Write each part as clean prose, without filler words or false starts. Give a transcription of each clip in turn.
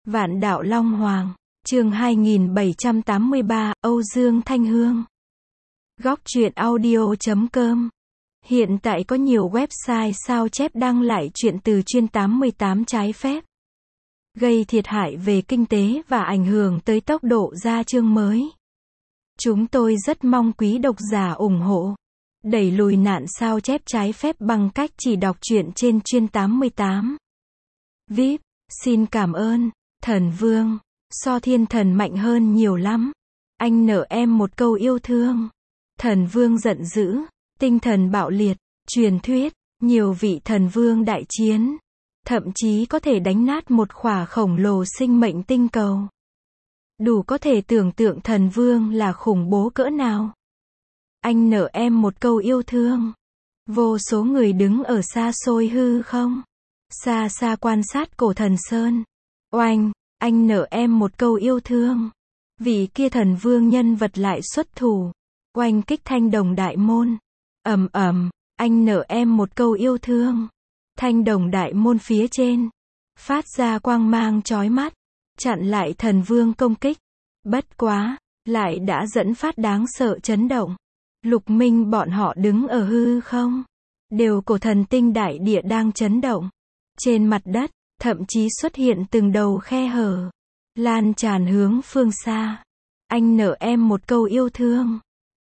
Vạn đạo Long Hoàng, chương 2783, Âu Dương Thanh Hương. Góc truyện audio.com. Hiện tại có nhiều website sao chép đăng lại truyện từ chuyên 88 trái phép, gây thiệt hại về kinh tế và ảnh hưởng tới tốc độ ra chương mới. Chúng tôi rất mong quý độc giả ủng hộ, đẩy lùi nạn sao chép trái phép bằng cách chỉ đọc truyện trên chuyên 88. VIP, xin cảm ơn. Thần Vương, so thiên thần mạnh hơn nhiều lắm. Anh nợ em một câu yêu thương. Thần Vương giận dữ, tinh thần bạo liệt, truyền thuyết, nhiều vị thần vương đại chiến, thậm chí có thể đánh nát một khỏa khổng lồ sinh mệnh tinh cầu. Đủ có thể tưởng tượng thần vương là khủng bố cỡ nào. Anh nợ em một câu yêu thương. Vô số người đứng ở xa xôi hư không, xa xa quan sát cổ thần sơn. Oanh, anh nợ em một câu yêu thương. Vị kia thần vương nhân vật lại xuất thủ, oanh kích thanh đồng đại môn. Ầm ầm, anh nợ em một câu yêu thương. Thanh đồng đại môn phía trên phát ra quang mang chói mắt, chặn lại thần vương công kích. Bất quá, lại đã dẫn phát đáng sợ chấn động. Lục Minh bọn họ đứng ở hư không, đều cổ thần tinh đại địa đang chấn động. Trên mặt đất, thậm chí xuất hiện từng đầu khe hở, lan tràn hướng phương xa. Anh nợ em một câu yêu thương.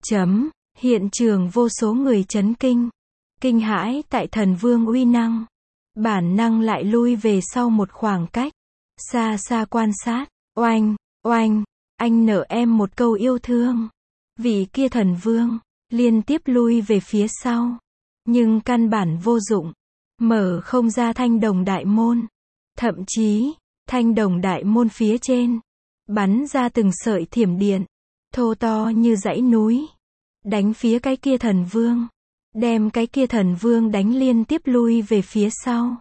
Hiện trường vô số người chấn kinh, kinh hãi tại thần vương uy năng, bản năng lại lui về sau một khoảng cách, xa xa quan sát. Oanh, oanh, anh nợ em một câu yêu thương. Vị kia thần vương liên tiếp lui về phía sau, nhưng căn bản vô dụng, mở không ra thanh đồng đại môn. Thậm chí, thanh đồng đại môn phía trên bắn ra từng sợi thiểm điện, thô to như dãy núi, đánh phía cái kia thần vương, đem cái kia thần vương đánh liên tiếp lui về phía sau.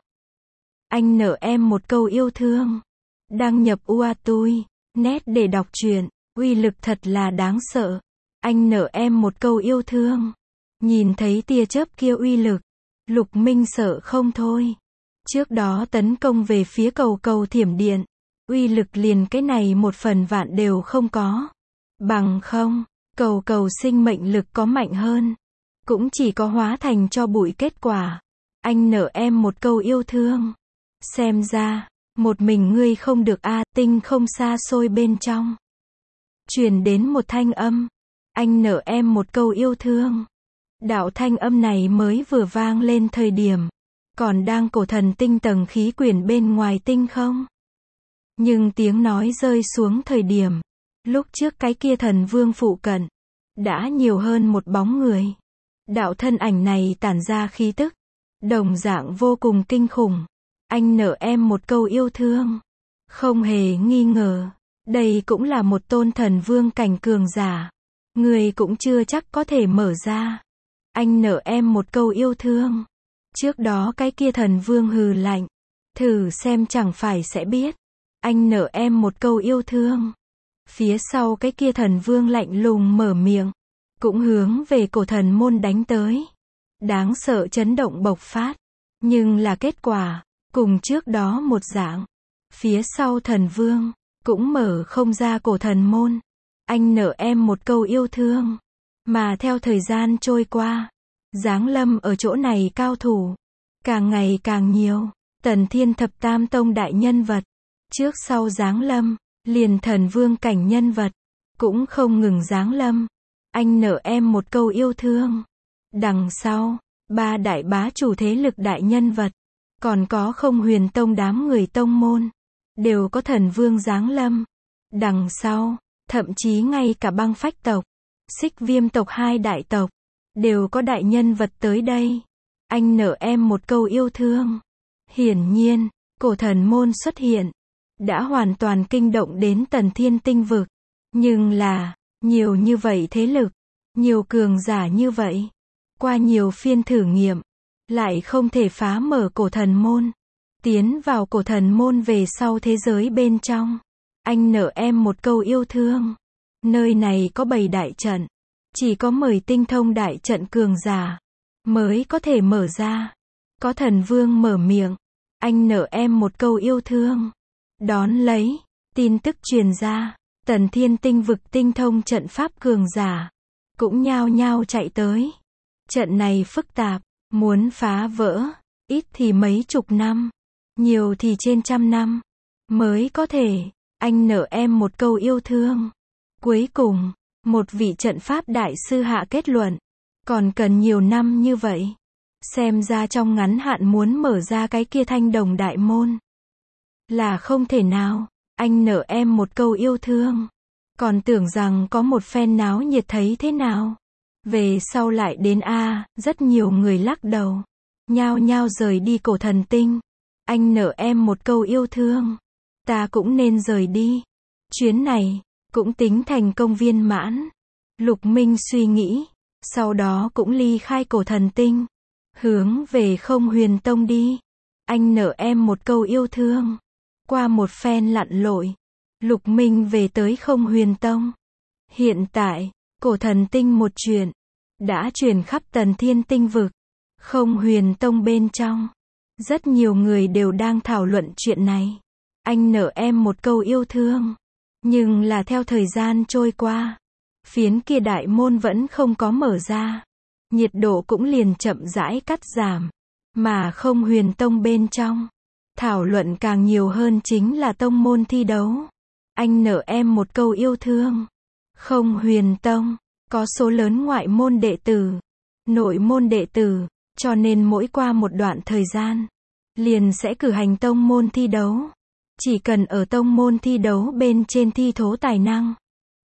Anh nợ em một câu yêu thương. Đăng nhập UATUI net để đọc truyện, uy lực thật là đáng sợ. Anh nợ em một câu yêu thương. Nhìn thấy tia chớp kia uy lực, Lục Minh sợ không thôi. Trước đó tấn công về phía cầu cầu thiểm điện, uy lực liền cái này 1/1000 đều không có. Bằng không, cầu cầu sinh mệnh lực có mạnh hơn, cũng chỉ có hóa thành cho bụi kết quả. Anh nợ em một câu yêu thương. Xem ra, một mình ngươi không được a. Tinh không xa xôi bên trong truyền đến một thanh âm. Anh nợ em một câu yêu thương. Đạo thanh âm này mới vừa vang lên thời điểm còn đang cổ thần tinh tầng khí quyển bên ngoài tinh không. Nhưng tiếng nói rơi xuống thời điểm, lúc trước cái kia thần vương phụ cận, đã nhiều hơn một bóng người. Đạo thân ảnh này tản ra khí tức, đồng dạng vô cùng kinh khủng. Anh nợ em một câu yêu thương. Không hề nghi ngờ, đây cũng là một tôn thần vương cảnh cường giả. Người cũng chưa chắc có thể mở ra. Anh nợ em một câu yêu thương. Trước đó cái kia thần vương hừ lạnh, thử xem chẳng phải sẽ biết. Anh nợ em một câu yêu thương. Phía sau cái kia thần vương lạnh lùng mở miệng, cũng hướng về cổ thần môn đánh tới. Đáng sợ chấn động bộc phát, nhưng là kết quả cùng trước đó một dạng. Phía sau thần vương cũng mở không ra cổ thần môn. Anh nợ em một câu yêu thương. Mà theo thời gian trôi qua, giáng lâm ở chỗ này cao thủ càng ngày càng nhiều. Tần Thiên Thập Tam Tông đại nhân vật, trước sau giáng lâm, liền thần vương cảnh nhân vật cũng không ngừng giáng lâm. Anh nợ em một câu yêu thương. Đằng sau, 3 đại bá chủ thế lực đại nhân vật, còn có Không Huyền Tông đám người tông môn, đều có thần vương giáng lâm. Đằng sau, thậm chí ngay cả Băng Phách tộc, Xích Viêm tộc 2 đại tộc, đều có đại nhân vật tới đây. Anh nợ em một câu yêu thương. Hiển nhiên, cổ thần môn xuất hiện, đã hoàn toàn kinh động đến Tần Thiên tinh vực. Nhưng là, nhiều như vậy thế lực, nhiều cường giả như vậy, qua nhiều phiên thử nghiệm, lại không thể phá mở cổ thần môn, tiến vào cổ thần môn về sau thế giới bên trong. Anh nợ em một câu yêu thương. Nơi này có 7 đại trận, chỉ có 10 tinh thông đại trận cường giả mới có thể mở ra. Có thần vương mở miệng. Anh nợ em một câu yêu thương. Đón lấy, tin tức truyền ra, Tần Thiên Tinh vực tinh thông trận pháp cường giả, cũng nhao nhao chạy tới. Trận này phức tạp, muốn phá vỡ, ít thì mấy chục năm, nhiều thì trên trăm năm, mới có thể. Anh nợ em một câu yêu thương. Cuối cùng, một vị trận pháp đại sư hạ kết luận, còn cần nhiều năm như vậy. Xem ra trong ngắn hạn muốn mở ra cái kia Thanh Đồng đại môn là không thể nào. Anh nợ em một câu yêu thương, còn tưởng rằng có một phen náo nhiệt thấy thế nào. Về sau lại đến rất nhiều người lắc đầu, nhao nhao rời đi Cổ Thần Tinh. Anh nợ em một câu yêu thương, ta cũng nên rời đi. Chuyến này cũng tính thành công viên mãn. Lục Minh suy nghĩ, sau đó cũng ly khai Cổ Thần Tinh, hướng về Không Huyền Tông đi. Anh nợ em một câu yêu thương. Qua một phen lặn lội, Lục Minh về tới Không Huyền Tông. Hiện tại, Cổ Thần Tinh một chuyện đã truyền khắp Tần Thiên Tinh vực. Không Huyền Tông bên trong, rất nhiều người đều đang thảo luận chuyện này. Anh nợ em một câu yêu thương. Nhưng là theo thời gian trôi qua, phiến kia đại môn vẫn không có mở ra. Nhiệt độ cũng liền chậm rãi cắt giảm. Mà Không Huyền Tông bên trong, thảo luận càng nhiều hơn chính là tông môn thi đấu. Anh nợ em một câu yêu thương. Không Huyền Tông có số lớn ngoại môn đệ tử, nội môn đệ tử, cho nên mỗi qua một đoạn thời gian, liền sẽ cử hành tông môn thi đấu. Chỉ cần ở tông môn thi đấu bên trên thi thố tài năng,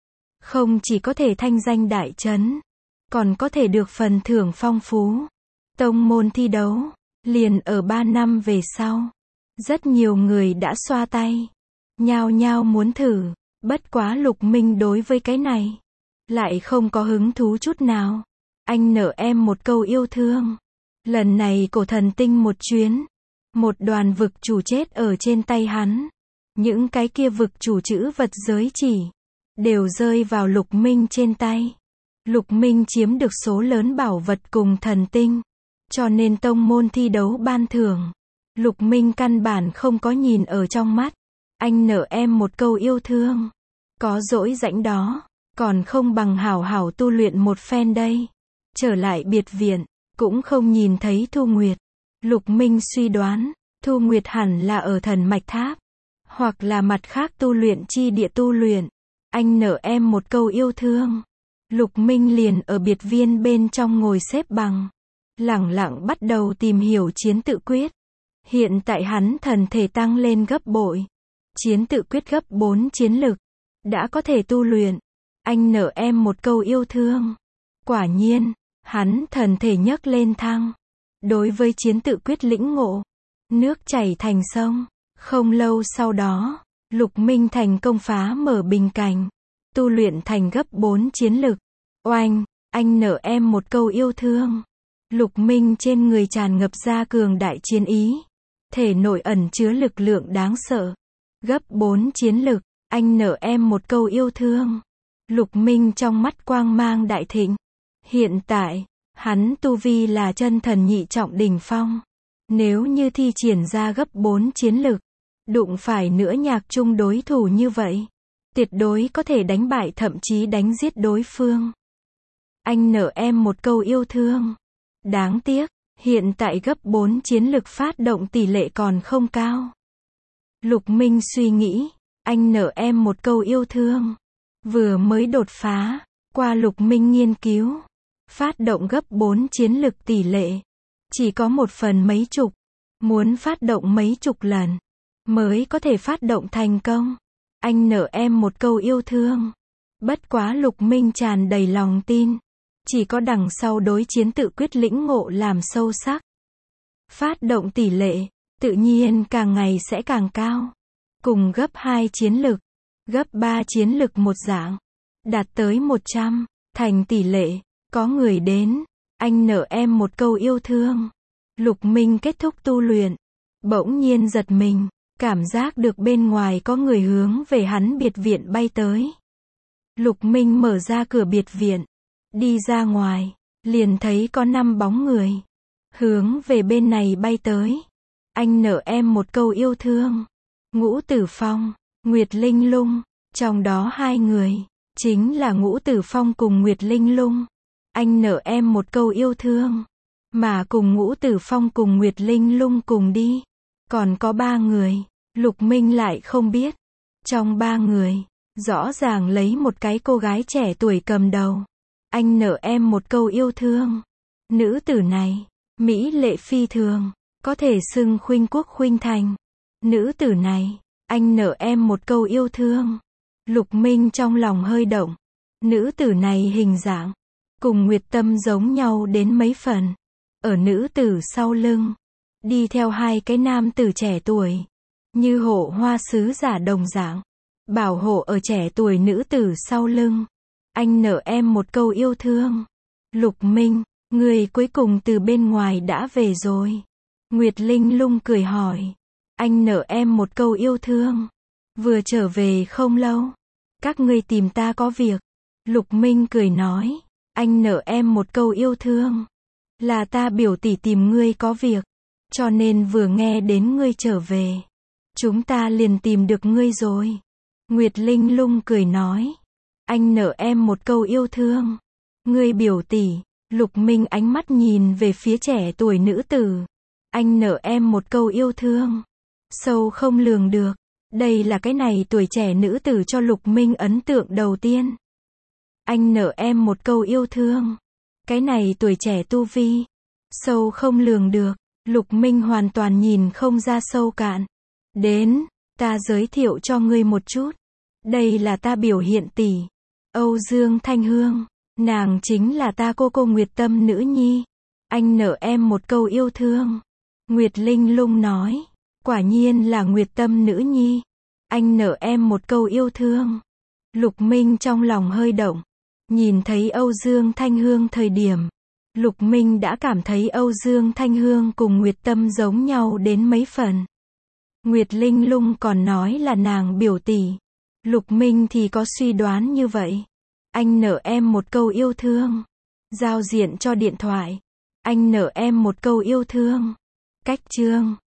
không chỉ có thể thanh danh đại chấn, còn có thể được phần thưởng phong phú. Tông môn thi đấu, liền ở 3 năm về sau. Rất nhiều người đã xoa tay, nhao nhao muốn thử. Bất quá Lục Minh đối với cái này lại không có hứng thú chút nào. Anh nợ em một câu yêu thương. Lần này Cổ Thần Tinh một chuyến, một đoàn vực chủ chết ở trên tay hắn. Những cái kia vực chủ chữ vật giới chỉ đều rơi vào Lục Minh trên tay. Lục Minh chiếm được số lớn bảo vật cùng thần tinh, cho nên tông môn thi đấu ban thưởng, Lục Minh căn bản không có nhìn ở trong mắt. Anh nợ em một câu yêu thương. Có dỗi rãnh đó, còn không bằng hảo hảo tu luyện một phen đây. Trở lại biệt viện, cũng không nhìn thấy Thu Nguyệt. Lục Minh suy đoán, Thu Nguyệt hẳn là ở Thần Mạch Tháp, hoặc là mặt khác tu luyện chi địa tu luyện. Anh nợ em một câu yêu thương. Lục Minh liền ở biệt viên bên trong ngồi xếp bằng, lẳng lặng bắt đầu tìm hiểu chiến tự quyết. Hiện tại hắn thần thể tăng lên gấp bội. Chiến tự quyết gấp 4 chiến lực, đã có thể tu luyện. Anh nợ em một câu yêu thương. Quả nhiên, hắn thần thể nhấc lên thăng. Đối với chiến tự quyết lĩnh ngộ, nước chảy thành sông. Không lâu sau đó, Lục Minh thành công phá mở bình cảnh, tu luyện thành gấp 4 chiến lực. Oanh, anh nợ em một câu yêu thương. Lục Minh trên người tràn ngập ra cường đại chiến ý, thể nội ẩn chứa lực lượng đáng sợ. Gấp 4 chiến lực, anh nợ em một câu yêu thương. Lục Minh trong mắt quang mang đại thịnh. Hiện tại, hắn tu vi là chân thần nhị trọng đỉnh phong. Nếu như thi triển ra gấp 4 chiến lực, đụng phải nữa Nhạc Trung đối thủ như vậy, tuyệt đối có thể đánh bại thậm chí đánh giết đối phương. Anh nợ em một câu yêu thương. Đáng tiếc, hiện tại gấp 4 chiến lực phát động tỷ lệ còn không cao. Lục Minh suy nghĩ, anh nợ em một câu yêu thương. Vừa mới đột phá, qua Lục Minh nghiên cứu, phát động gấp 4 chiến lực tỷ lệ chỉ có 1 phần mấy chục, muốn phát động mấy chục lần mới có thể phát động thành công. Anh nợ em một câu yêu thương. Bất quá Lục Minh tràn đầy lòng tin, chỉ có đằng sau đối chiến tự quyết lĩnh ngộ làm sâu sắc, phát động tỷ lệ tự nhiên càng ngày sẽ càng cao. Cùng gấp 2 chiến lực, gấp 3 chiến lực một dạng, đạt tới 100, thành tỷ lệ, có người đến. Anh nợ em một câu yêu thương. Lục Minh kết thúc tu luyện, bỗng nhiên giật mình, cảm giác được bên ngoài có người hướng về hắn biệt viện bay tới. Lục Minh mở ra cửa biệt viện, đi ra ngoài, liền thấy có 5 bóng người hướng về bên này bay tới. Anh nợ em một câu yêu thương. Ngũ Tử Phong, Nguyệt Linh Lung, trong đó hai người, chính là Ngũ Tử Phong cùng Nguyệt Linh Lung. Anh nợ em một câu yêu thương, mà cùng Ngũ Tử Phong cùng Nguyệt Linh Lung cùng đi. Còn có ba người, Lục Minh lại không biết. Trong ba người, rõ ràng lấy một cái cô gái trẻ tuổi cầm đầu. Anh nợ em một câu yêu thương. Nữ tử này, mỹ lệ phi thường, có thể xưng khuynh quốc khuynh thành. Nữ tử này, anh nợ em một câu yêu thương. Lục Minh trong lòng hơi động. Nữ tử này hình dạng, cùng Nguyệt Tâm giống nhau đến mấy phần. Ở nữ tử sau lưng, đi theo hai cái nam tử trẻ tuổi, như hộ hoa sứ giả đồng dạng, bảo hộ ở trẻ tuổi nữ tử sau lưng. Anh nợ em một câu yêu thương. Lục Minh, người cuối cùng từ bên ngoài đã về rồi. Nguyệt Linh Lung cười hỏi. Anh nợ em một câu yêu thương. Vừa trở về không lâu. Các ngươi tìm ta có việc. Lục Minh cười nói. Anh nợ em một câu yêu thương. Là ta biểu tỷ tìm ngươi có việc. Cho nên vừa nghe đến ngươi trở về, chúng ta liền tìm được ngươi rồi. Nguyệt Linh Lung cười nói. Anh nợ em một câu yêu thương. Ngươi biểu tỷ. Lục Minh ánh mắt nhìn về phía trẻ tuổi nữ tử. Anh nợ em một câu yêu thương. Sâu không lường được. Đây là cái này tuổi trẻ nữ tử cho Lục Minh ấn tượng đầu tiên. Anh nợ em một câu yêu thương. Cái này tuổi trẻ tu vi. Sâu không lường được. Lục Minh hoàn toàn nhìn không ra sâu cạn. Đến, ta giới thiệu cho ngươi một chút. Đây là ta biểu hiện tỷ. Âu Dương Thanh Hương. Nàng chính là ta cô Nguyệt Tâm nữ nhi. Anh nợ em một câu yêu thương. Nguyệt Linh Lung nói. Quả nhiên là Nguyệt Tâm nữ nhi. Anh nợ em một câu yêu thương. Lục Minh trong lòng hơi động. Nhìn thấy Âu Dương Thanh Hương thời điểm, Lục Minh đã cảm thấy Âu Dương Thanh Hương cùng Nguyệt Tâm giống nhau đến mấy phần. Nguyệt Linh Lung còn nói là nàng biểu tỷ. Lục Minh thì có suy đoán như vậy. Anh nợ em một câu yêu thương. Giao diện cho điện thoại. Anh nợ em một câu yêu thương. Cách chương